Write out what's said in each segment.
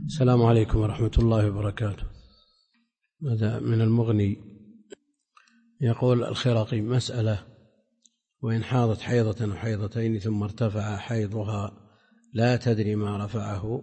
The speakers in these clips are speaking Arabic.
السلام عليكم ورحمة الله وبركاته. هذا من المغني. يقول الخرقي: مسألة: وإن حاضت حيضة أو حيضتين ثم ارتفع حيضها لا تدري ما رفعه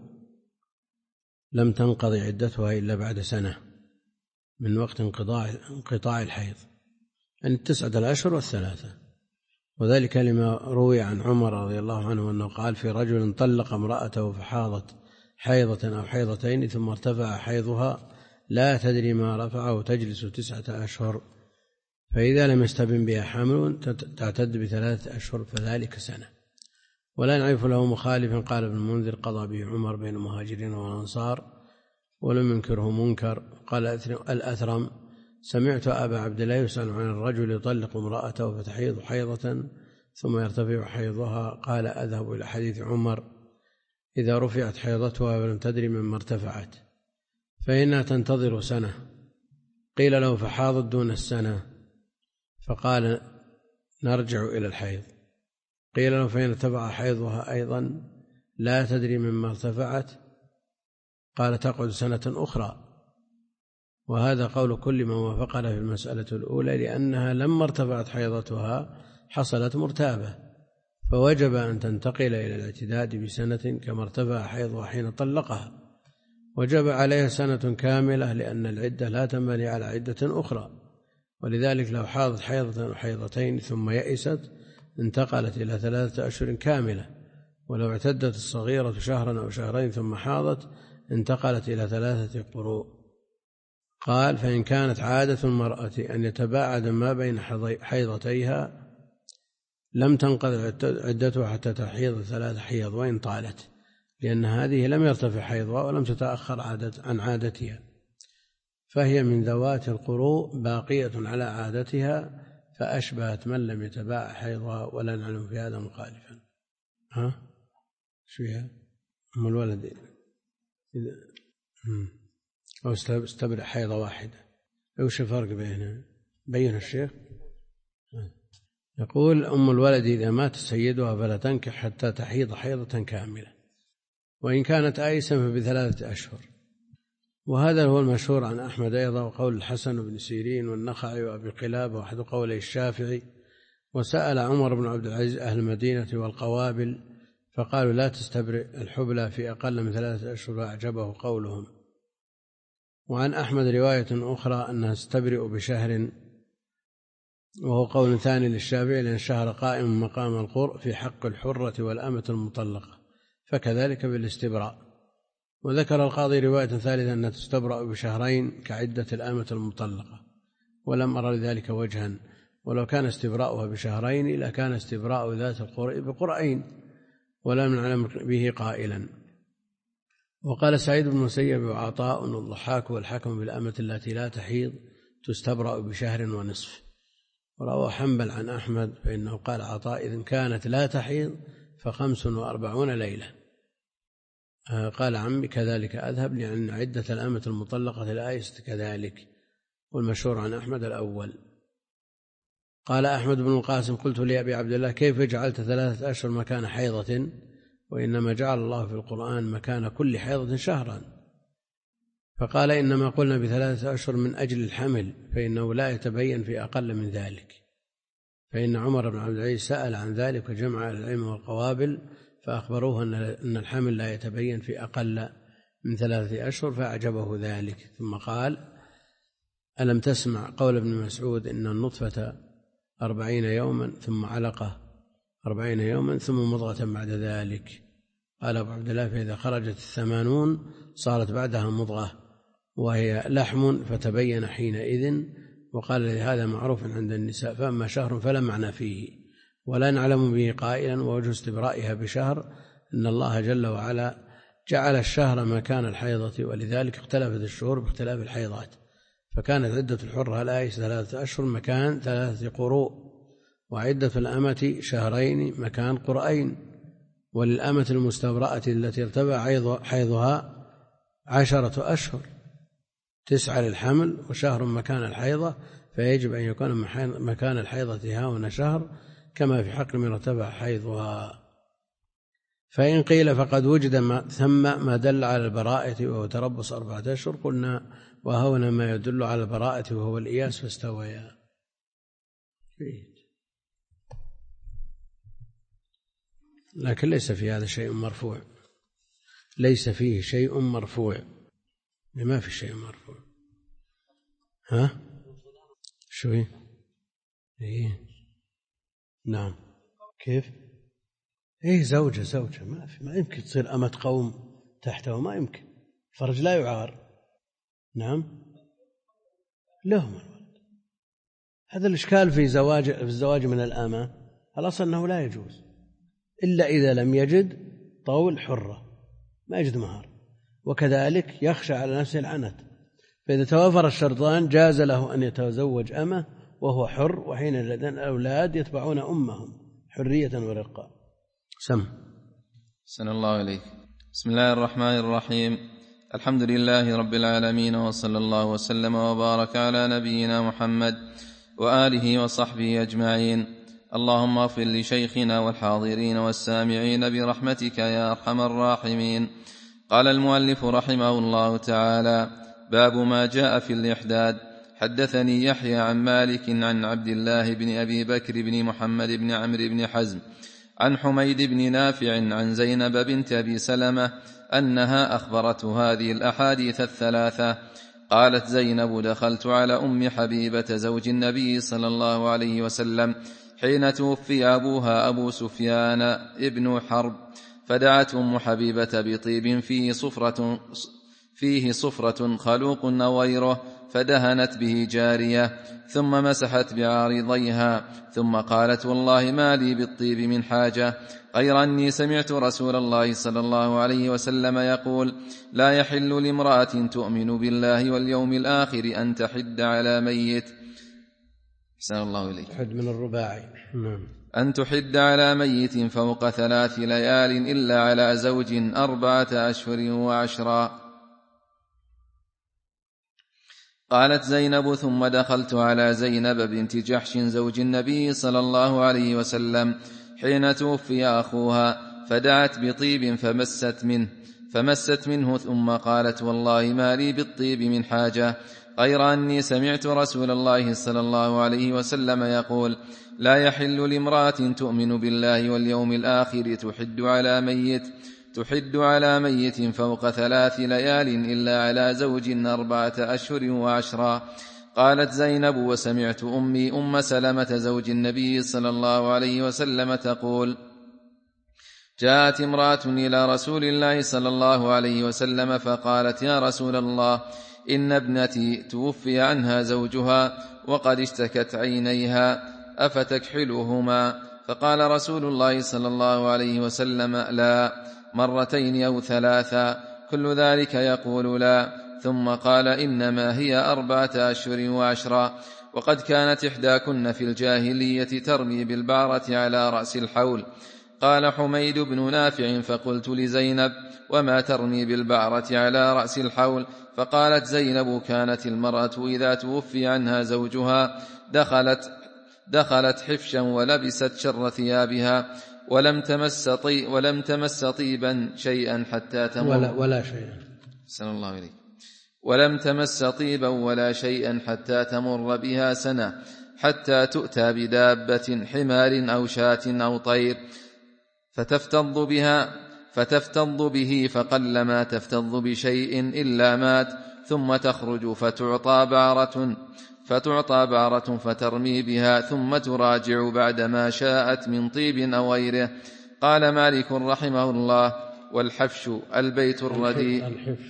لم تنقضي عدتها إلا بعد سنة من وقت انقطاع الحيض، يعني 9 الأشهر والثلاثة. وذلك لما روي عن عمر رضي الله عنه أنه قال في رجل طلق امرأته فحاضت حيضة أو حيضتين ثم ارتفع حيضها لا تدري ما رفعه تجلس 9 أشهر، فإذا لم يستبن بها حمل تعتد ب3 أشهر فذلك سنة. ولا نعرف له مخالفا. قال ابن المنذر: قضى به عمر بين المهاجرين والأنصار ولم ينكره منكر. قال الأثرم: سمعت أبا عبد الله يسأل عن الرجل يطلق امرأته فتحيض حيضة ثم يرتفع حيضها، قال: أذهب إلى حديث عمر إذا رفعت حيضتها ولم تدري مما ارتفعت فإنها تنتظر سنة. قيل له: فحاضت دون السنة؟ فقال: نرجع إلى الحيض. قيل له: فإن ارتفع حيضها أيضا لا تدري مما ارتفعت؟ قال: تقعد سنة أخرى. وهذا قول كل من وافقنا في المسألة الأولى، لأنها لما ارتفعت حيضتها حصلت مرتابة، فوجب أن تنتقل إلى الاعتداد بسنة كما ارتفع حيضها حين طلقها، وجب عليها سنة كاملة لأن العدة لا تنبني على عدة أخرى. ولذلك لو حاضت حيضة أو حيضتين ثم يئست انتقلت إلى 3 أشهر كاملة، ولو اعتدت الصغيرة شهرا أو شهرين ثم حاضت انتقلت إلى 3 قروء. قال: فإن كانت عادة المرأة أن يتباعد ما بين حيضتيها لم تنقضي عدتها حتى تحيض 3 حيض وإن طالت، لأن هذه لم يرتفع حيضها ولم تتأخر عن عادتها، فهي من ذوات القروء باقية على عادتها، فأشبهت من لم يتباع حيضها، ولا نعلم في هذا مخالفا. شو فيها؟ أم الولد أو استبرأ حيضة واحدة، وش الفرق بينها؟ بين الشيخ. يقول: أم الولد إذا مات سيدها فلا تنكح حتى تحيض حيضة كاملة، وإن كانت آيسا ف3 أشهر. وهذا هو المشهور عن أحمد أيضا، وقول الحسن بن سيرين والنخعي وأبي قلابة وأحد قولي الشافعي. وسأل عمر بن عبد العزيز أهل المدينة والقوابل فقالوا: لا تستبرئ الحبلى في أقل من 3 أشهر، وأعجبه قولهم. وعن أحمد رواية أخرى أنها تستبرئ بشهر، وهو قول ثاني للشافعي، لأن الشهر قائم مقام القرء في حق الحرة والأمة المطلقة، فكذلك بالاستبراء. وذكر القاضي رواية ثالثة أنها تستبرأ ب2 كعدة الأمة المطلقة، ولم أرى لذلك وجها، ولو كان استبراؤها ب2 لكان استبراء ذات القرء ب2 ولم نعلم به قائلا. وقال سعيد بن المسيب وعطاء والضحاك والحكم بالأمة التي لا تحيض تستبرأ ب1.5 شهر. وروى حنبل عن أحمد فإنه قال عطاء: إذن كانت لا تحيض ف45 ليلة. قال عمي: كذلك أذهب، لأن عدة الأمة المطلقة الآيسة كذلك، والمشهور عن أحمد الأول. قال أحمد بن القاسم: قلت لأبي عبد الله: كيف جعلت 3 أشهر مكان حيضة؟ وإنما جعل الله في القرآن مكان كل حيضة شهرا. فقال: إنما قلنا ب3 أشهر من أجل الحمل، فإنه لا يتبين في أقل من ذلك. فإن عمر بن عبد العزيز سأل عن ذلك وجمع العلم والقوابل فأخبروه أن الحمل لا يتبين في أقل من 3 أشهر، فأعجبه ذلك. ثم قال: ألم تسمع قول ابن مسعود إن النطفة 40 يوما ثم علقة 40 يوما ثم مضغة بعد ذلك؟ قال أبو عبد الله: فإذا خرجت 80 صارت بعدها مضغة وهي لحم فتبين حينئذ. وقال: هذا معروف عند النساء، فأما شهر فلا معنى فيه ولا نعلم به قائلا. ووجه استبرائها بشهر أن الله جل وعلا جعل الشهر مكان الحيضة، ولذلك اختلفت الشهور باختلاف الحيضات، فكانت عدة الحرة الآيس 3 أشهر مكان 3 قروء، وعدة الأمة 2 مكان قرئين. وللأمة المستبرأة التي ارتفع حيضها 10 أشهر، 9 للحمل وشهر مكان الحيضة، فيجب أن يكون مكان الحيضة هنا شهر كما في حق من ارتفع حيضها. فإن قيل فقد وجد ثم ما دل على البراءة وهو تربص 4 أشهر قلنا وهنا ما يدل على البراءة وهو الإياس فاستويا. لكن ليس في هذا شيء مرفوع، ليس فيه شيء مرفوع، ما في شيء مرفوع. ها شو هي؟ إيه نعم. كيف؟ إيه زوجة ما يمكن تصير أمة قوم تحته، ما يمكن، فرج لا يعار. نعم لهم الولد. هذا الإشكال في الزواج من الأمة، الأصل أنه لا يجوز إلا إذا لم يجد طول حرة، ما يجد مهر، وكذلك يخشى على نفسه العنت. فإذا توافر الشرطان جاز له أن يتزوج أمة وهو حر، وحين الأولاد يتبعون أمهم حرية ورقة. سم. أحسن الله إليك. بسم الله الرحمن الرحيم. الحمد لله رب العالمين، وصلى الله وسلم وبارك على نبينا محمد وآله وصحبه أجمعين. اللهم اغفر لشيخنا والحاضرين والسامعين برحمتك يا أرحم الراحمين. قال المؤلف رحمه الله تعالى: باب ما جاء في الإحداد. حدثني يحيى عن مالك عن عبد الله بن أبي بكر بن محمد بن عمرو بن حزم عن حميد بن نافع عن زينب بنت أبي سلمة أنها أخبرته هذه الأحاديث الثلاثة. قالت زينب: دخلت على أم حبيبة زوج النبي صلى الله عليه وسلم حين توفي أبوها أبو سفيان ابن حرب، فدعت أم حبيبة بطيب فيه صفرة خلوق نويره، فدهنت به جارية، ثم مسحت بعارضيها، ثم قالت: والله ما لي بالطيب من حاجة، غير أني سمعت رسول الله صلى الله عليه وسلم يقول: لا يحل لامرأة تؤمن بالله واليوم الآخر أن تحد على ميت. أحسن الله إليك. حد من الرباعي. أن تحد على ميت فوق 3 ليال إلا على زوج 4 أشهر و10. قالت زينب: ثم دخلت على زينب بنت جحش زوج النبي صلى الله عليه وسلم حين توفي أخوها، فدعت بطيب فمست منه، ثم قالت: والله ما لي بالطيب من حاجة، غير أني سمعت رسول الله صلى الله عليه وسلم يقول: لا يحل لامرأة تؤمن بالله واليوم الآخر تحد على ميت فوق 3 ليال إلا على زوج 4 أشهر و10. قالت زينب: وسمعت أمي أم سلمة زوج النبي صلى الله عليه وسلم تقول: جاءت امرأة إلى رسول الله صلى الله عليه وسلم فقالت: يا رسول الله، إن ابنتي توفي عنها زوجها وقد اشتكت عينيها، أفتكحلهما؟ فقال رسول الله صلى الله عليه وسلم: لا، 2 أو 3، كل ذلك يقول لا. ثم قال: إنما هي 4 أشهر و10. وقد كانت إحداكن في الجاهلية ترمي بالبعرة على رأس الحول. قال حميد بن نافع: فقلت لزينب: وما ترمي بالبعرة على رأس الحول؟ فقالت زينب: كانت المرأة إذا توفي عنها زوجها دخلت حفشا ولبست شر ثيابها، ولم تمس طيبا شيئا حتى تمر ولا شيئا. سنة الله عليك. ولم تمس طيبا ولا شيئا حتى تمر بها سنة، حتى تؤتى بدابة، حمار أو شاة أو طير، فتفتض به، فقلما تفتض بشيء إلا مات، ثم تخرج فتعطى بعرة فترمي بها، ثم تراجع بعدما شاءت من طيب أو غيره. قال مالك رحمه الله: والحفش البيت الرديء.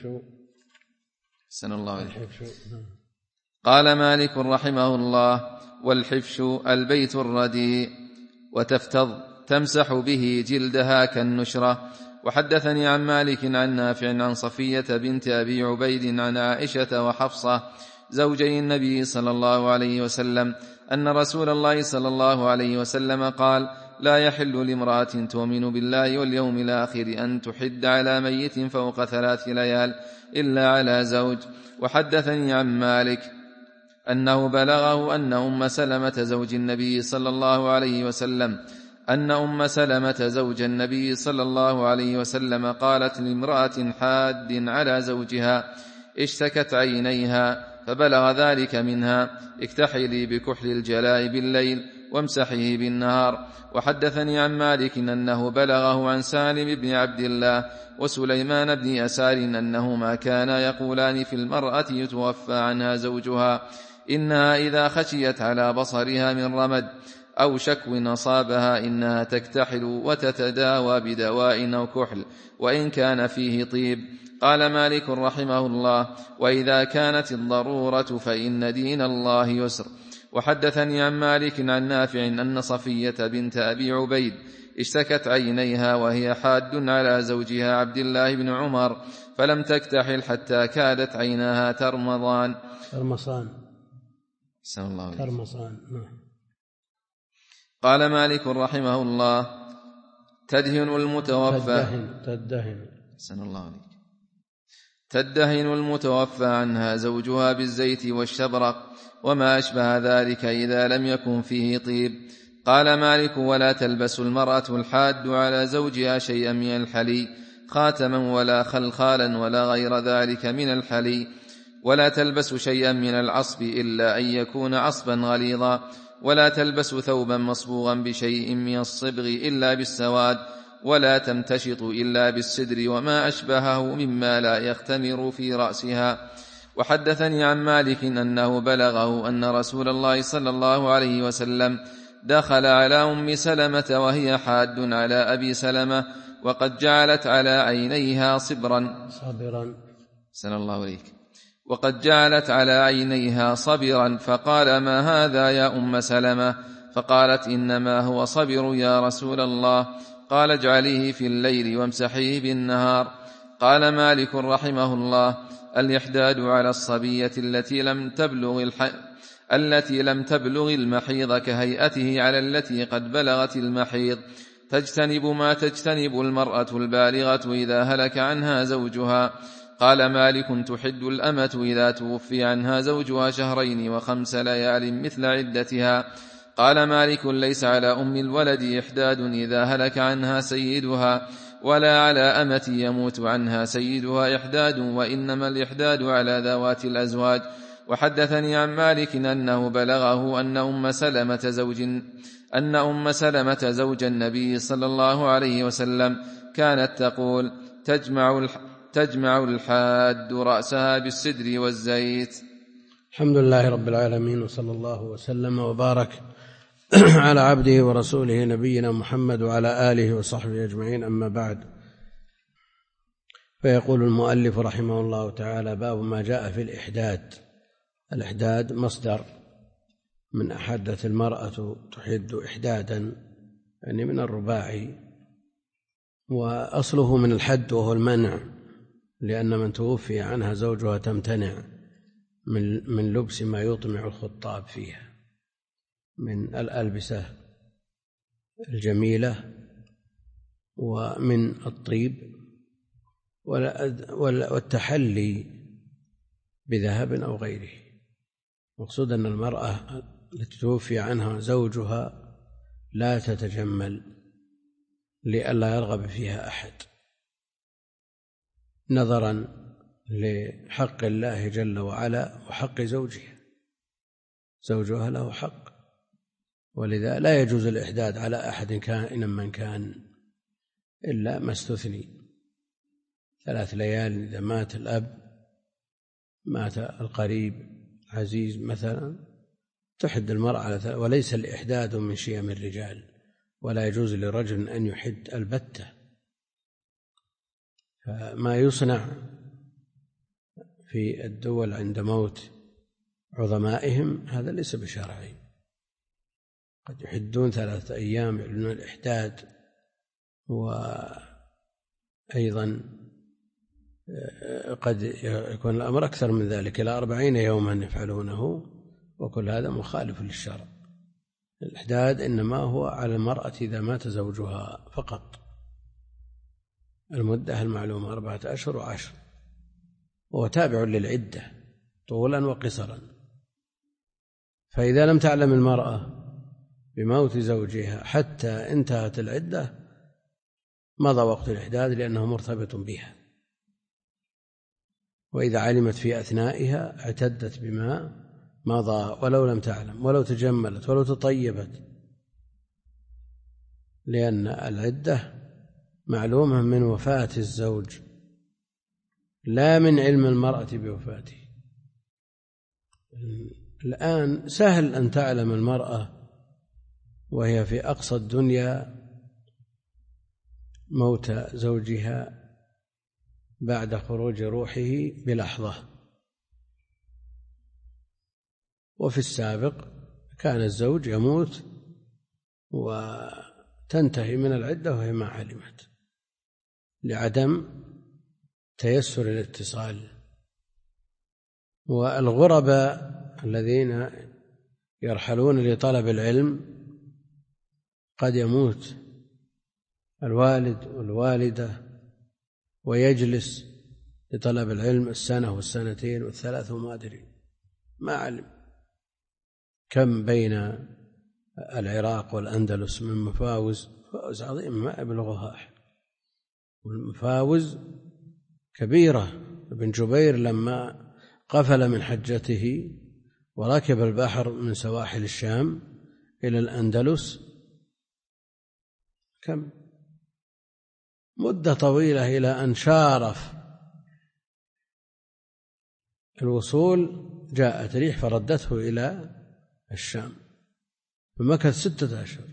قال مالك رحمه الله: والحفش البيت الرديء، وتفتض تمسح به جلدها كالنشرة. وحدثني عن مالك عن نافع عن صفية بنت أبي عبيد عن عائشة وحفصة زوجي النبي صلى الله عليه وسلم أن رسول الله صلى الله عليه وسلم قال: لا يحل لامرأة تؤمن بالله واليوم الآخر أن تحد على ميت فوق 3 ليال إلا على زوج. وحدثني عن مالك أنه بلغه أن أم سلمة زوج النبي صلى الله عليه وسلم أن أم سلمة زوج النبي صلى الله عليه وسلم قالت لامرأة حاد على زوجها اشتكت عينيها فبلغ ذلك منها: اكتحلي بكحل الجلاء بالليل وامسحيه بالنهار. وحدثني عن مالك أنه بلغه عن سالم بن عبد الله وسليمان بن يسار أنهما كانا يقولان في المرأة يتوفى عنها زوجها: إنها إذا خشيت على بصرها من رمد أو شكو أصابها إنها تكتحل وتتداوى بدواء أو كحل وإن كان فيه طيب. قال مالك رحمه الله: وإذا كانت الضرورة فإن دين الله يسر. وحدثني عن مالك عن نافع أن صفية بنت أبي عبيد اشتكت عينيها وهي حاد على زوجها عبد الله بن عمر فلم تكتحل حتى كادت عيناها ترمضان. قال مالك رحمه الله: تدهن المتوفى عنها زوجها بالزيت والشبرق وما أشبه ذلك إذا لم يكن فيه طيب. قال مالك: ولا تلبس المرأة الحاد على زوجها شيئا من الحلي، خاتما ولا خلخالا ولا غير ذلك من الحلي، ولا تلبس شيئا من العصب إلا أن يكون عصبا غليظا، ولا تلبس ثوبا مصبوغا بشيء من الصبغ إلا بالسواد، ولا تمتشط إلا بالسدر وما أشبهه مما لا يختمر في رأسها. وحدثني عن مالك أنه بلغه أن رسول الله صلى الله عليه وسلم دخل على أم سلمة وهي حاد على أبي سلمة وقد جعلت على عينيها صبرا فقال: ما هذا يا أم سلمة؟ فقالت: إنما هو صبر يا رسول الله. قال: اجعليه في الليل وامسحيه بالنهار. قال مالك رحمه الله: الإحداد على الصبية التي لم تبلغ المحيض كهيئته على التي قد بلغت المحيض، تجتنب ما تجتنب المرأة البالغة إذا هلك عنها زوجها. قال مالك: تحد الأمة إذا توفي عنها زوجها 2 و5 ليال مثل عدتها. قال مالك: ليس على أم الولد إحداد إذا هلك عنها سيدها، ولا على أمة يموت عنها سيدها إحداد، وإنما الإحداد على ذوات الأزواج. وحدثني عن مالك أنه بلغه أن أم سلمة زوج النبي صلى الله عليه وسلم كانت تقول: تجمع الحاد رأسها بالسدر والزيت. الحمد لله رب العالمين، وصلى الله وسلم وبارك على عبده ورسوله نبينا محمد وعلى آله وصحبه أجمعين، أما بعد. فيقول المؤلف رحمه الله تعالى: باب ما جاء في الإحداد. الإحداد مصدر من أحدت المرأة تحد إحدادا، يعني من الرباعي، وأصله من الحد وهو المنع، لأن من توفي عنها زوجها تمتنع من لبس ما يطمع الخطاب فيها من الألبسة الجميلة ومن الطيب والتحلي بذهب أو غيره. مقصود أن المرأة التي توفي عنها زوجها لا تتجمل لئلا يرغب فيها أحد، نظرا لحق الله جل وعلا وحق زوجها له حق، ولذا لا يجوز الإحداد على أحد كائنا من كان إلا ما استثني. 3 ليال إذا مات الأب، مات القريب عزيز مثلا، تحد المرأة على 3، وليس الإحداد من شيم الرجال، ولا يجوز لرجل أن يحد البتة. فما يصنع في الدول عند موت عظمائهم هذا ليس بشرعي. قد يحدون 3 أيام يعلنون الإحداد، وأيضا قد يكون الأمر أكثر من ذلك، إلى 40 يوما يفعلونه، وكل هذا مخالف للشرع. الإحداد إنما هو على المرأة إذا مات زوجها فقط، المدة المعلومة 4 أشهر و10، وهو تابع للعدة طولا وقصرا. فإذا لم تعلم المرأة بموت زوجها حتى انتهت العدة مضى وقت الإحداث لأنه مرتبط بها، وإذا علمت في أثنائها اعتدت بما مضى ولو لم تعلم، ولو تجملت ولو تطيبت، لأن العدة معلومة من وفاة الزوج لا من علم المرأة بوفاته. الآن سهل أن تعلم المرأة وهي في أقصى الدنيا موت زوجها بعد خروج روحه بلحظة، وفي السابق كان الزوج يموت وتنتهي من العدة وهي ما علمت لعدم تيسر الاتصال. والغرباء الذين يرحلون لطلب العلم قد يموت الوالد والوالدة ويجلس لطلب العلم السنة والسنتين والثلاث وما أدري ما علم. كم بين العراق والأندلس من مفاوز عظيم ما يبلغها أحد، والمفاوز كبيرة. ابن جبير لما قفل من حجته وركب البحر من سواحل الشام إلى الأندلس كم مدة طويلة إلى أن شارف الوصول، جاءت ريح فردته إلى الشام فمكث 6 أشهر.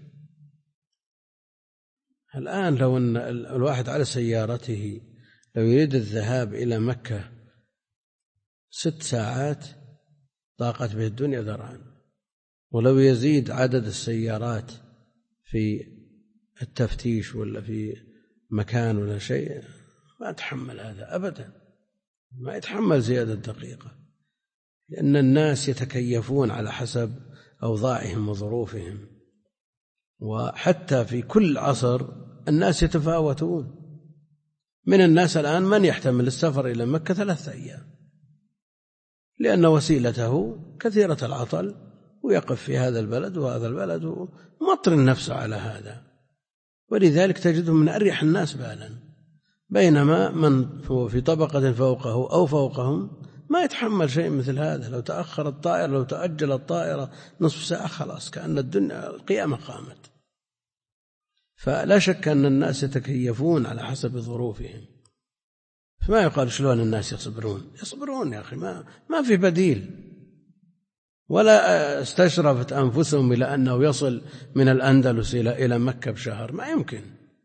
الآن لو أن الواحد على سيارته لو يريد الذهاب إلى مكة 6 ساعات ضاقت به الدنيا ذرعا، ولو يزيد عدد السيارات في التفتيش ولا في مكان ولا شيء ما يتحمل هذا أبدا، ما يتحمل زيادة دقيقة، لأن الناس يتكيفون على حسب أوضاعهم وظروفهم. وحتى في كل عصر الناس يتفاوتون. من الناس الآن من يحتمل السفر إلى مكة 3 أيام لأن وسيلته كثيرة العطل ويقف في هذا البلد وهذا البلد ومطر نفسه على هذا، ولذلك تجده من أريح الناس بالا، بينما من هو في طبقة فوقه أو فوقهم ما يتحمل شيء مثل هذا. لو تأخر الطائرة لو تأجل الطائرة نصف ساعة خلاص كأن الدنيا القيامة قامت. فلا شك أن الناس يتكيفون على حسب ظروفهم، فما يقال شلون الناس يصبرون يا أخي، ما في بديل. ولا استشرفت أنفسهم إلى أنه يصل من الأندلس إلى مكة بشهر، ما يمكن.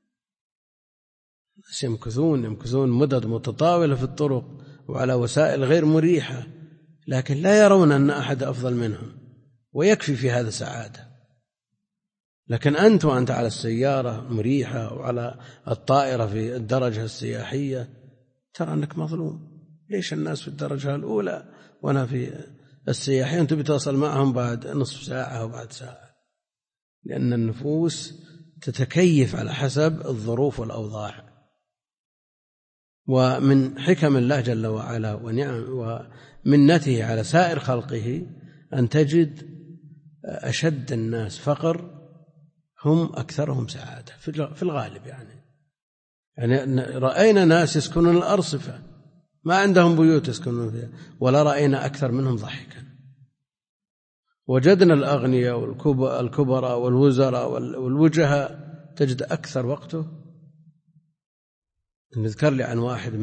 الناس يمكثون مدد متطاولة في الطرق وعلى وسائل غير مريحة، لكن لا يرون أن أحد أفضل منهم، ويكفي في هذا سعادة. لكن وأنت على السيارة مريحة وعلى الطائرة في الدرجة السياحية ترى أنك مظلوم. ليش الناس في الدرجة الأولى وأنا في السياحية أنت بتوصل معهم بعد نصف ساعة أو بعد ساعة؟ لأن النفوس تتكيف على حسب الظروف والأوضاع. ومن حكم الله جل وعلا ومنته على سائر خلقه أن تجد أشد الناس فقر هم أكثرهم سعادة في الغالب. يعني رأينا ناس يسكنون الأرصفة ما عندهم بيوت يسكنون فيها، ولا رأينا أكثر منهم ضحكا. وجدنا الأغنياء والكبراء والوزراء والوجهاء تجد أكثر وقته. نذكر لي عن واحد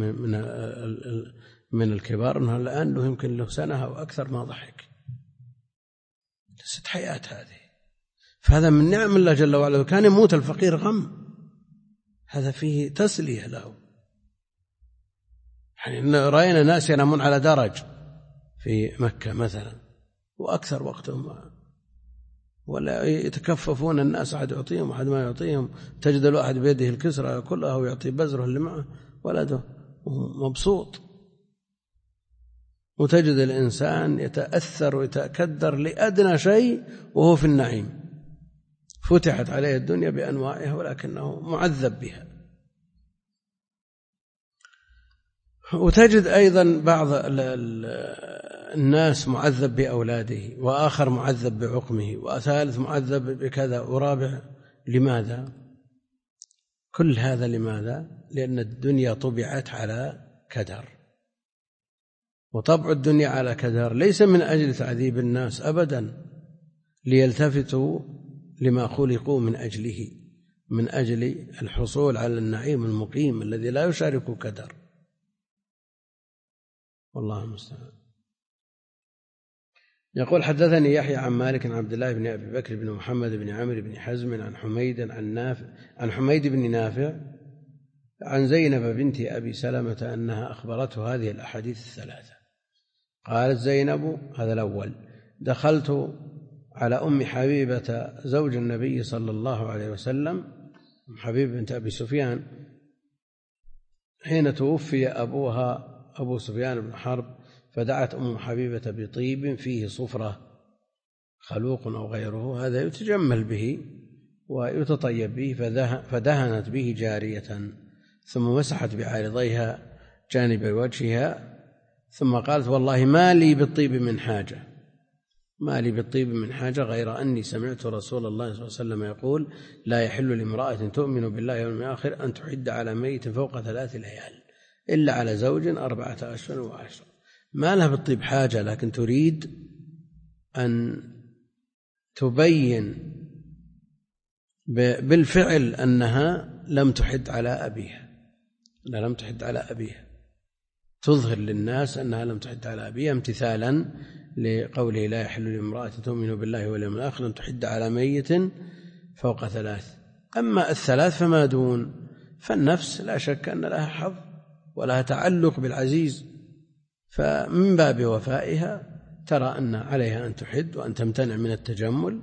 من الكبار أنه الآن له يمكن له سنة أو أكثر ما ضحك. لست حياة هذه. فهذا من نعم الله جل وعلا. كان يموت الفقير غم، هذا فيه تسلية له. يعني رأينا ناس ينامون على درج في مكة مثلا وأكثر وقتهم، ولا يتكففون الناس، أحد يعطيهم أحد ما يعطيهم. تجد الواحد بيده الكسرة كلها ويعطي بزره اللي معه ولده مبسوط. وتجد الإنسان يتأثر ويتكدر لأدنى شيء وهو في النعيم، فتحت عليه الدنيا بأنواعها ولكنه معذب بها. وتجد أيضا بعض الناس معذب بأولاده، وآخر معذب بعقمه، وثالث معذب بكذا، ورابع. لماذا؟ كل هذا لماذا؟ لأن الدنيا طبعت على كدر، وطبع الدنيا على كدر ليس من أجل تعذيب الناس أبدا، ليلتفتوا لما خلقوا من أجله، من أجل الحصول على النعيم المقيم الذي لا يشارك كدر. والله المستعان. يقول: حدثني يحيى عن مالك عن عبد الله بن أبي بكر بن محمد بن عمرو بن حزم عن حميد بن نافع عن زينب بنت أبي سلمة أنها أخبرته هذه الأحاديث الثلاثة. قالت زينب: هذا الأول، دخلت على أم حبيبة زوج النبي صلى الله عليه وسلم، أم حبيبة بنت أبي سفيان، حين توفي أبوها أبو سفيان بن حرب، فدعت أم حبيبة بطيب فيه صفرة، خلوق أو غيره، هذا يتجمل به ويتطيب به، فدهنت به جارية، ثم مسحت بعارضيها جانب وجهها، ثم قالت: والله ما لي بالطيب من حاجة، ما لي بالطيب من حاجة، غير أني سمعت رسول الله صلى الله عليه وسلم يقول: لا يحل لامرأة تؤمن بالله واليوم الآخر أن تحد على ميت فوق 3 ليال إلا على زوج 4 أشهر و10. ما لها بالطيب حاجة، لكن تريد أن تبين بالفعل أنها لم تحد على أبيها، أنها لم تحد على أبيها، تظهر للناس أنها لم تحد على أبيها، امتثالا لقوله: لا يحل لامرأة تؤمن بالله واليوم الآخر أن تحد على ميت فوق 3. أما 3 فما دون، فالنفس لا شك أن لها حظ ولها تعلق بالعزيز، فمن باب وفائها ترى أن عليها أن تحد وأن تمتنع من التجمل،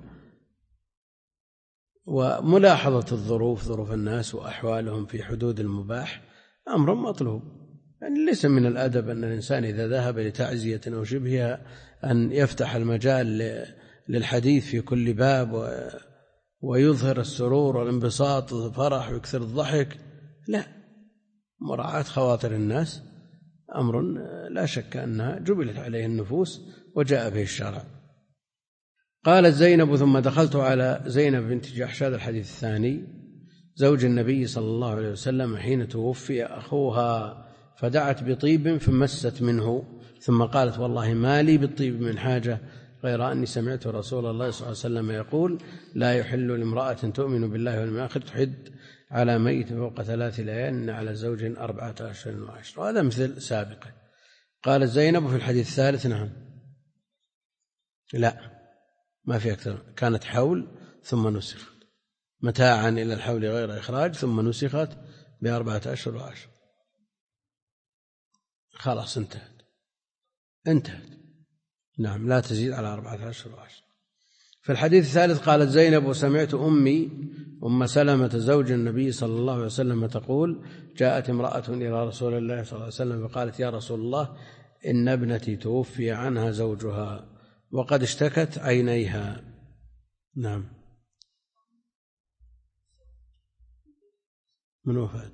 وملاحظة الظروف، ظروف الناس وأحوالهم في حدود المباح أمر مطلوب. يعني ليس من الأدب أن الإنسان إذا ذهب لتعزية أو شبهها أن يفتح المجال للحديث في كل باب ويظهر السرور والانبساط والفرح ويكثر الضحك، لا، مراعاة خواطر الناس أمر لا شك أنها جبلت عليه النفوس وجاء به الشرع. قالت زينب: ثم دخلت على زينب بنت جحش، هذا الحديث الثاني، زوج النبي صلى الله عليه وسلم، حين توفي أخوها، فدعت بطيب فمست منه، ثم قالت: والله ما لي بالطيب من حاجة، غير أني سمعت رسول الله صلى الله عليه وسلم يقول: لا يحل لامرأة تؤمن بالله واليوم الآخر تحد على ميت فوق 3 ليال على زوج 4 أشهر و10. وهذا مثل سابقه. قالت زينب: في الحديث الثالث: نعم، لا، ما في أكثر، كانت حول ثم نسخت، متاعا إلى الحول غير إخراج، ثم نسخت ب4 أشهر و10. خلاص، انتهت. نعم، لا تزيد على 4 أشهر و10. في الحديث الثالث قالت زينب: وسمعت أمي أم سلمة زوج النبي صلى الله عليه وسلم تقول: جاءت امرأة إلى رسول الله صلى الله عليه وسلم فقالت: يا رسول الله، إن ابنتي توفي عنها زوجها وقد اشتكت عينيها. نعم، من وفاة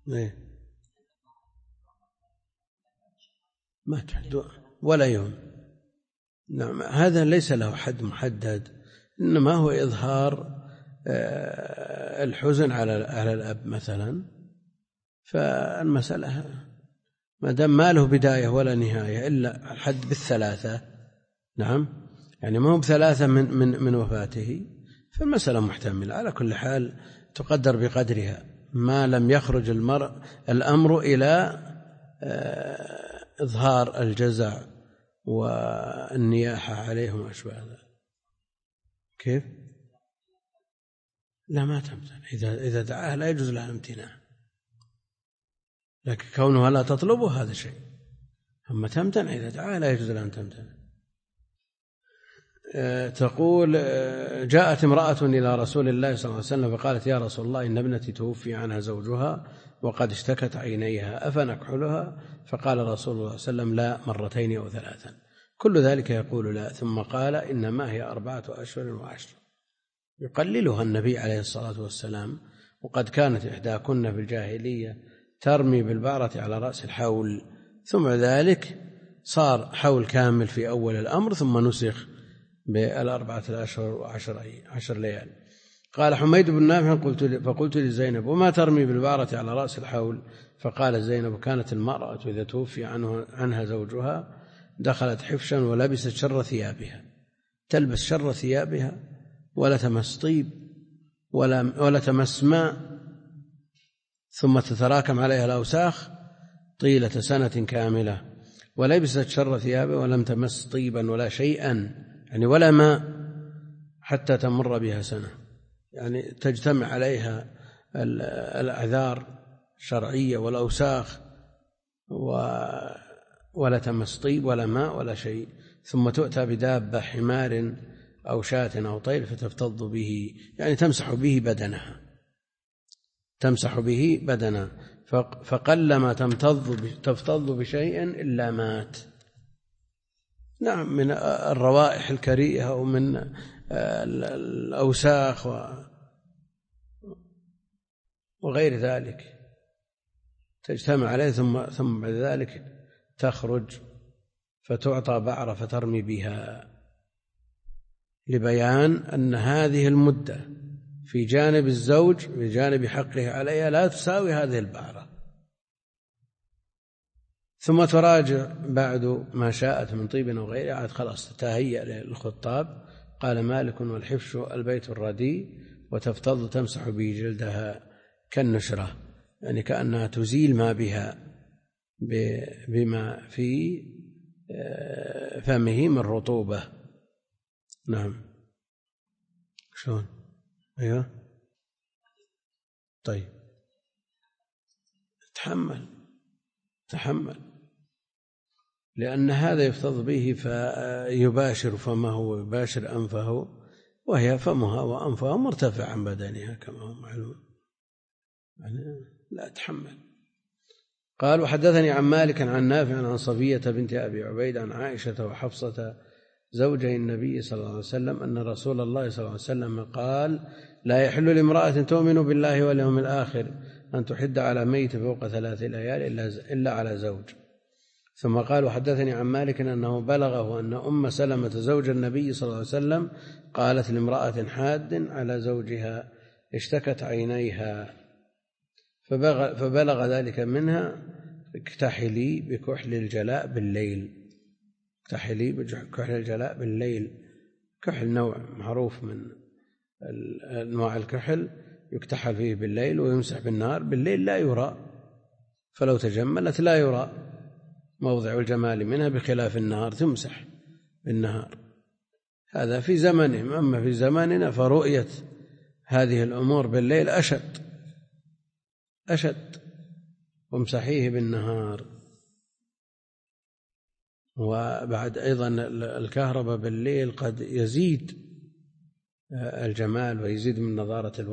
ما تحد ولا يوم. نعم، هذا ليس له حد محدد، إنما هو إظهار الحزن على الأب مثلا، فالمسألة ما دام ما له بداية ولا نهاية إلا الحد بالثلاثة. نعم، يعني ما هو ب3 من وفاته، فالمسألة محتملة. على كل حال تقدر بقدرها ما لم يخرج الأمر إلى إظهار الجزع والنياحة عليهم وأشبه ذلك. كيف؟ لا، ما تمتنع، إذا دعاها لا يجوز لها الامتناع، لكن كونها لا تطلبه هذا شيء. أما تمتنع إذا دعاها لا يجوز لها أن تمتنع. تقول: جاءت امرأة إلى رسول الله صلى الله عليه وسلم فقالت: يا رسول الله، إن ابنتي توفي عنها زوجها وقد اشتكت عينيها، أفنكحلها؟ فقال رسول الله صلى الله عليه وسلم: لا، 2 أو 3. كل ذلك يقول لا، ثم قال: إنما هي 4 أشهر و10. يقللها النبي عليه الصلاة والسلام. وقد كانت إحداكن في الجاهلية ترمي بالبعرة على رأس الحول، ثم ذلك صار حول كامل في أول الأمر ثم نسخ ب4 أشهر و10 ليال. قال حميد بن نافع فقلت لزينب وما ترمي بالبعرة على رأس الحول؟ فقال زينب كانت المرأة إذا توفي عنها زوجها دخلت حفشا ولبست شر ثيابها، تلبس شر ثيابها ولا تمس طيب ولا تمس ماء، ثم تتراكم عليها الأوساخ طيلة سنة كاملة، ولبست شر ثيابها ولم تمس طيبا ولا شيئا يعني ولا ماء حتى تمر بها سنة، يعني تجتمع عليها الأعذار الشرعية والأوساخ ولا تمس طيب ولا ماء ولا شيء، ثم تؤتى بدابة حمار أو شاة أو طير فتفتض به، يعني تمسح به بدنها فقلما تفتض بشيء إلا مات. نعم، من الروائح الكريهة ومن الأوساخ وغير ذلك تجتمع عليه، ثم بعد ذلك تخرج فتعطى بعرة فترمي بها، لبيان أن هذه المدة في جانب الزوج في جانب حقه عليها لا تساوي هذه البعرة، ثم تراجع بعد ما شاءت من طيب أو غيره، عاد خلاص تهيأ للخطاب. قال مالك والحفش البيت الرديء وتفتض تمسح به جلدها كالنشرة، يعني كأنها تزيل ما بها بما في فمه من رطوبة. نعم. شلون؟ أيوة. طيب تحمل لأن هذا يفتض به فيباشر فمه ويباشر أنفه، وهي فمها وأنفها مرتفع عن بدنها كما هو معلوم، يعني لا تحمل. قال وحدثني عن مالك عن نافع عن صفية بنت أبي عبيد عن عائشة وحفصة زوجي النبي صلى الله عليه وسلم أن رسول الله صلى الله عليه وسلم قال لا يحل لامرأة تؤمن بالله واليوم الآخر أن تحد على ميت فوق 3 ليال إلا على زوج. ثم قال وحدثني عن مالك أنه بلغه أن أم سلمة زوج النبي صلى الله عليه وسلم قالت لامرأة حاد على زوجها اشتكت عينيها فبلغ ذلك منها اكتحلي بكحل الجلاء بالليل. اكتحلي بكحل الجلاء بالليل، كحل نوع معروف من أنواع الكحل يكتحل فيه بالليل ويمسح بالنهار، بالليل لا يرى، فلو تجملت لا يرى موضع الجمال منها، بخلاف النهار تمسح بالنهار. هذا في زمنهم، أما في زماننا فرؤية هذه الأمور بالليل أشد وامسحيه بالنهار. وبعد أيضا الكهرباء بالليل قد يزيد الجمال ويزيد من نضارة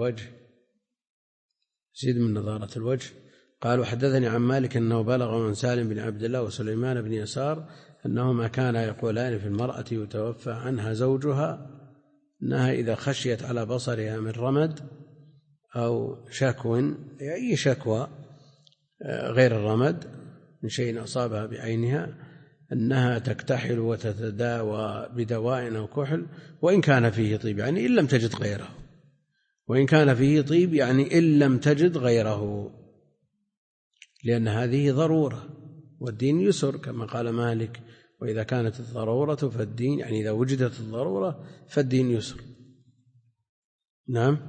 الوجه. قال وحدثني عن مالك أنه بلغ من سالم بن عبد الله وسليمان بن يسار أنهما كانا يقولان في المرأة يتوفى عنها زوجها أنها إذا خشيت على بصرها من رمد أو شكو، أي شكوى غير الرمد من شيء أصابها بعينها، أنها تكتحل وتتداوى بدواء أو كحل وإن كان فيه طيب، يعني إن لم تجد غيره، وإن كان فيه طيب يعني إن لم تجد غيره، لأن هذه ضرورة والدين يسر كما قال مالك وإذا كانت الضرورة فالدين، يعني إذا وجدت الضرورة فالدين يسر. نعم.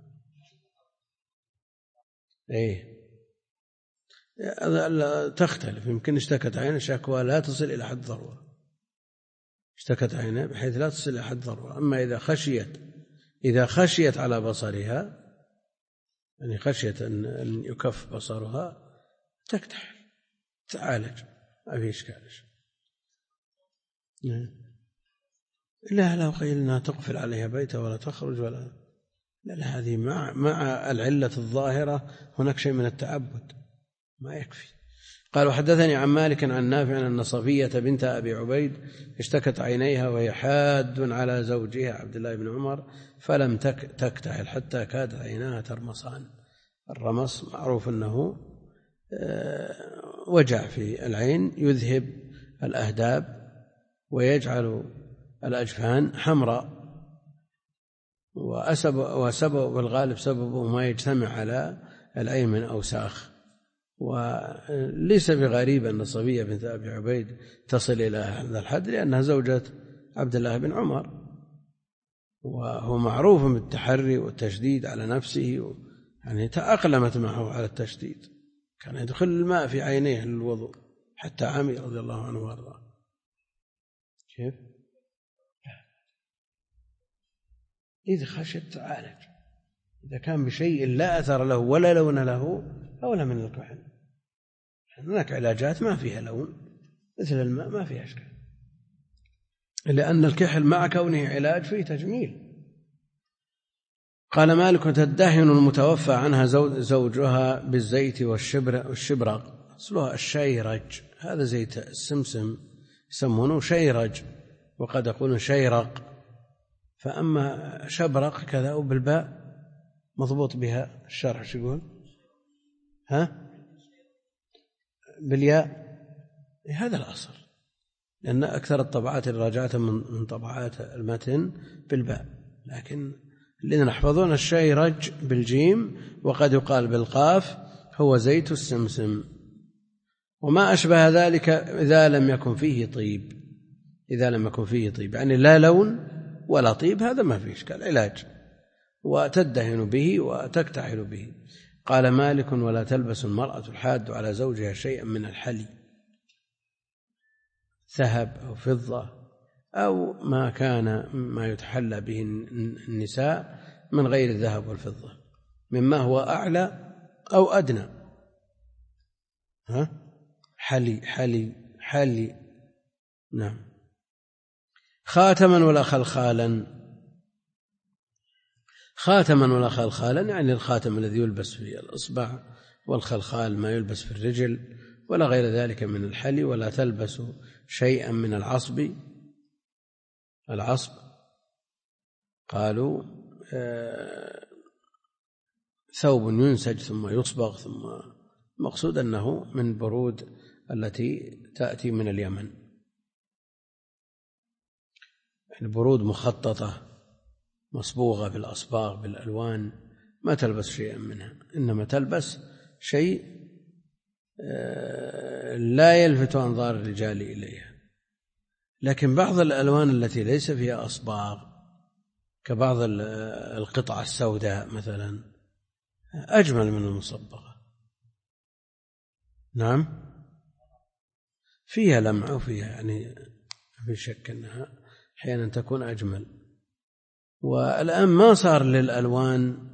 إيه تختلف، يمكن اشتكت عينه شكوى لا تصل إلى حد ضرورة، اشتكت عينه بحيث لا تصل إلى حد ضرورة. أما إذا خشيت على بصرها، يعني خشيت أن يكف بصرها، تكتحل تعالج، ما في إشكال. لا لو قيلنا تقفل عليها بيتها ولا تخرج لا هذه مع العلة الظاهرة هناك شيء من التعبد ما يكفي. قال وحدثني عن مالك عن نافع أن صفية بنت أبي عبيد اشتكت عينيها وهي حاد على زوجها عبد الله بن عمر فلم تكتحل حتى كادت عيناها ترمصان. الرمص معروف أنه وجع في العين يذهب الأهداب ويجعل الأجفان حمراء، وسبب بالغالب سببه ما يجتمع على العين من أوساخ. وليس بغريب أن صبية بنت أبي عبيد تصل إلى هذا الحد، لأنها زوجة عبد الله بن عمر، وهو معروف بالتحري والتشديد على نفسه، يعني تأقلمت معه على التشديد، كان يدخل الماء في عينيه للوضوء حتى عمي رضي الله عنه وارضاه. كيف؟ إذا خشيت تعالج، إذا كان بشيء لا أثر له ولا لون له أولى من الكحل. هناك علاجات ما فيها لون مثل الماء ما فيها أشكال، لأن الكحل مع كونه علاج فيه تجميل. قال مالك: تدهن المتوفى عنها زوجها بالزيت والشبرق، أصلها الشيرج، هذا زيت السمسم يسمونه شيرج، وقد يقولون شيرق، فأما شبرق كذا وبالباء مضبوط بها الشرح شو يقول؟ بالياء، هذا الأصل، لأن أكثر الطبعات الراجعة من طبعات المتن بالباء، لكن الذين يحفظون الشيرج بالجيم، وقد يقال بالقاف، هو زيت السمسم. وما أشبه ذلك إذا لم يكن فيه طيب، إذا لم يكن فيه طيب يعني لا لون ولا طيب، هذا ما فيه إشكال، علاج، وتدهن به وتكتحل به. قال مالك: ولا تلبس المرأة الحاد على زوجها شيئا من الحلي، ذهب أو فضة أو ما كان ما يتحلى به النساء من غير الذهب والفضة، مما هو أعلى أو أدنى. حلي نعم. خاتما ولا خلخالا، خاتما ولا خلخالا يعني الخاتم الذي يلبس في الإصبع، والخلخال ما يلبس في الرجل، ولا غير ذلك من الحلي. ولا تلبس شيئا من العصب قالوا ثوب ينسج ثم يصبغ، ثم مقصود أنه من برود التي تأتي من اليمن، البرود مخططة مصبوغة بالأصباغ بالألوان، ما تلبس شيئا منها، إنما تلبس شيء لا يلفت أنظار الرجال إليها. لكن بعض الألوان التي ليس فيها أصباغ كبعض القطع السوداء مثلا أجمل من المصبغة. نعم، فيها لمعة وفيها يعني في شك أنها أحيانا تكون أجمل. والآن ما صار للألوان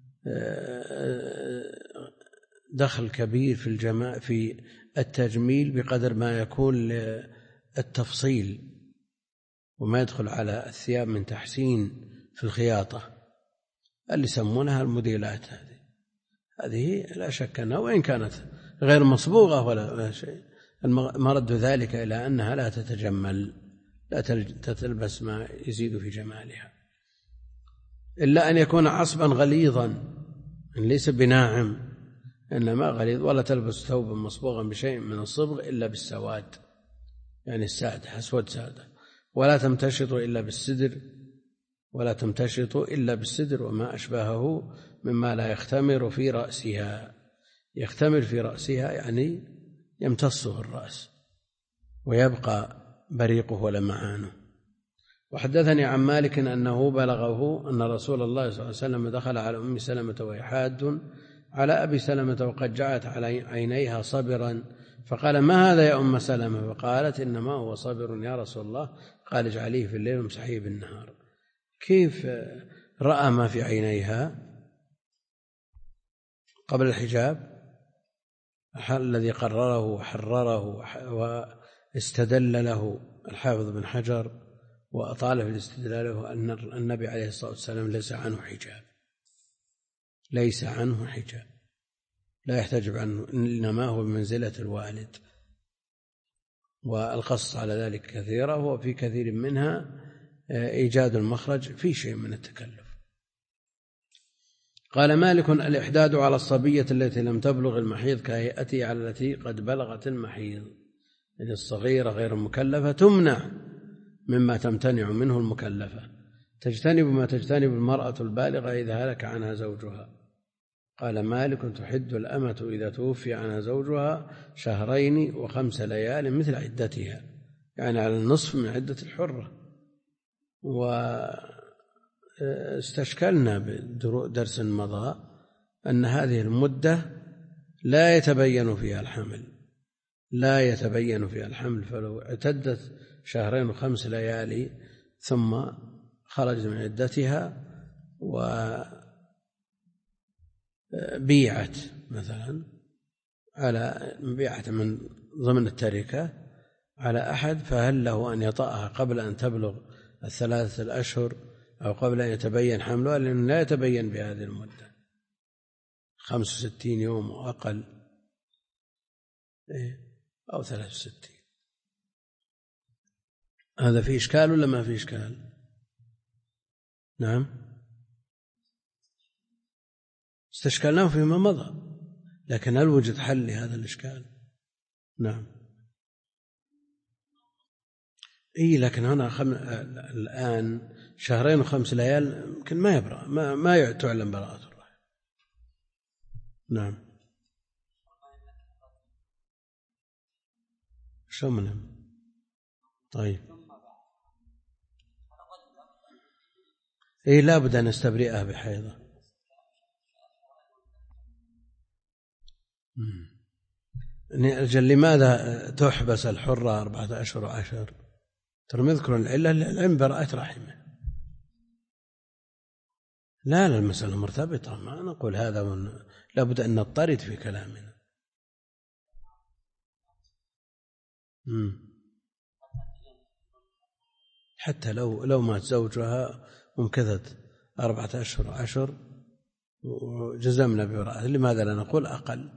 دخل كبير في التجميل بقدر ما يكون للتفصيل، وما يدخل على الثياب من تحسين في الخياطة اللي يسمونها الموديلات. هذه لا شك أنها وإن كانت غير مصبوغة ولا شيء، مرد ذلك إلى أنها لا تتجمل، لا تلبس ما يزيد في جمالها، إلا أن يكون عصبا غليظا ليس بناعم، إنما غليظ. ولا تلبس ثوبا مصبوغا بشيء من الصبغ إلا بالسواد، يعني السادة أسود سادة. ولا تمتشط إلا بالسدر وما أشبهه مما لا يختمر في رأسها. يختمر في رأسها يعني يمتصه الرأس ويبقى بريقه ولمعانه. وحدثني عن مالك أنه بلغه أن رسول الله صلى الله عليه وسلم دخل على أم سلمة وهي حاد على أبي سلمة وقد جعت على عينيها صبرا، فقال: ما هذا يا أم سلمة؟ فقالت: إنما هو صبر يا رسول الله. قال: اجعليه في الليل وامسحيه بالنهار. كيف رأى ما في عينيها قبل الحجاب الذي قرره وحرره واستدل له الحافظ بن حجر وأطال في الاستدلال أن النبي عليه الصلاة والسلام ليس عنه حجاب، لا يحتجب عنه، إنما هو بمنزلة الوالد. والقص على ذلك كثيرة، وفي كثير منها إيجاد المخرج في شيء من التكلف. قال مالك: الإحداد على الصبية التي لم تبلغ المحيض كهيئته على التي قد بلغت المحيض. يعني الصغيرة غير المكلفة تمنع مما تمتنع منه المكلفة، تجتنب ما تجتنب المرأة البالغة إذا هلك عنها زوجها. قال مالك تحد الأمة إذا توفي عنها زوجها 2 و5 ليال مثل عدتها، يعني على النصف من عدة الحرة. واستشكلنا بدرس مضى أن هذه المدة لا يتبين فيها الحمل، فلو اعتدت 2 و5 ليالي ثم خرجت من عدتها وبيعت مثلا على بيعت من ضمن التركة على أحد، فهل له أن يطأها قبل أن تبلغ 3 أشهر أو قبل أن يتبين حملها؟ لأنه لا يتبين بهذه المدة 65 يوم وأقل أو 63. هذا فيه إشكال ولا ما فيه إشكال؟ نعم استشكلناه فيما مضى، لكن هل وجد حل لهذا الإشكال؟ نعم لكن هنا الآن 2 و5 ليال يمكن ما يبرأ، ما تعلم براءة الرحم. نعم شو منهم؟ طيب لا بد أن نستبرئها بحيضة. أجل لماذا تحبس الحرة 4 أشهر و10؟ ترى يذكر العلة للعلم براءة رحمه. لا المسألة مرتبطة، ما نقول هذا لا بد أن نضطرد في كلامنا. حتى لو مات زوجها ومكثت 4 أشهر و10 وجزمنا براءة، لماذا لا نقول أقل؟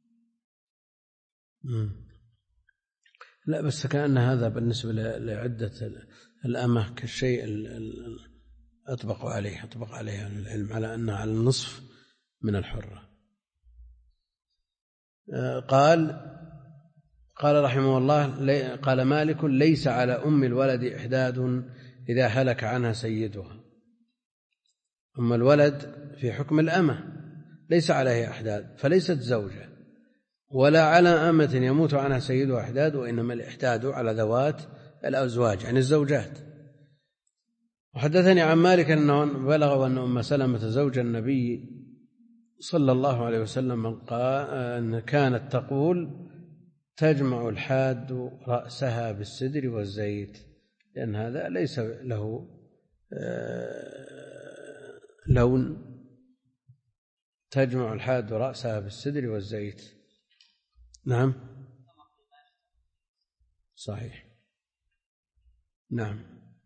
لا بس كأن هذا بالنسبة لعدة الأمة كالشيء أطبق عليه العلم على أنها على النصف من الحرة. قال رحمه الله قال مالك ليس على أم الولد إحداد إذا هلك عنها سيدها. أم الولد في حكم الأمة ليس عليها إحداد، فليست زوجة، ولا على أمة يموت عنها سيدها إحداد، وإنما الإحداد على ذوات الأزواج يعني الزوجات. وحدثني عن مالك أنه بلغ أن أم سلمة زوج النبي صلى الله عليه وسلم أن كانت تقول تجمع الحاد رأسها بالسدر والزيت، لأن هذا ليس له لون. تجمع الحاد رأسها بالسدر والزيت. نعم صحيح. نعم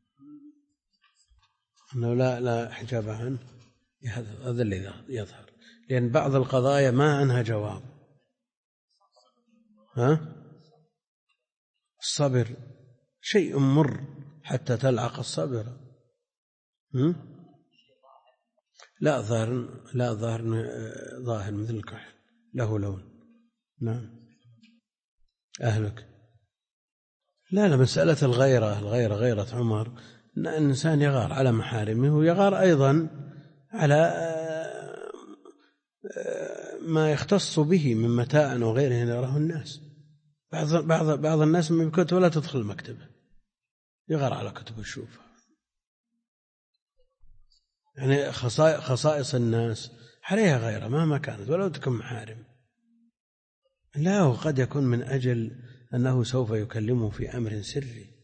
أنه لا حجاب عنه، هذا اللي يظهر، لأن بعض القضايا ما عنها جواب. الصبر شيء مر حتى تلعق الصبر. لا ظاهر مثل الكحل له لون. نعم أهلك. لا مسألة غيرة عمر أن الإنسان يغار على محارمه ويغار أيضا على ما يختص به من متاع وغيره يراه الناس. بعض الناس من كتب لا تدخل المكتبة، يغار على كتب الشوفة. يعني خصائص الناس عليها غيره مهما كانت ولو تكن محارم. لا وقد يكون من أجل أنه سوف يكلمه في أمر سري،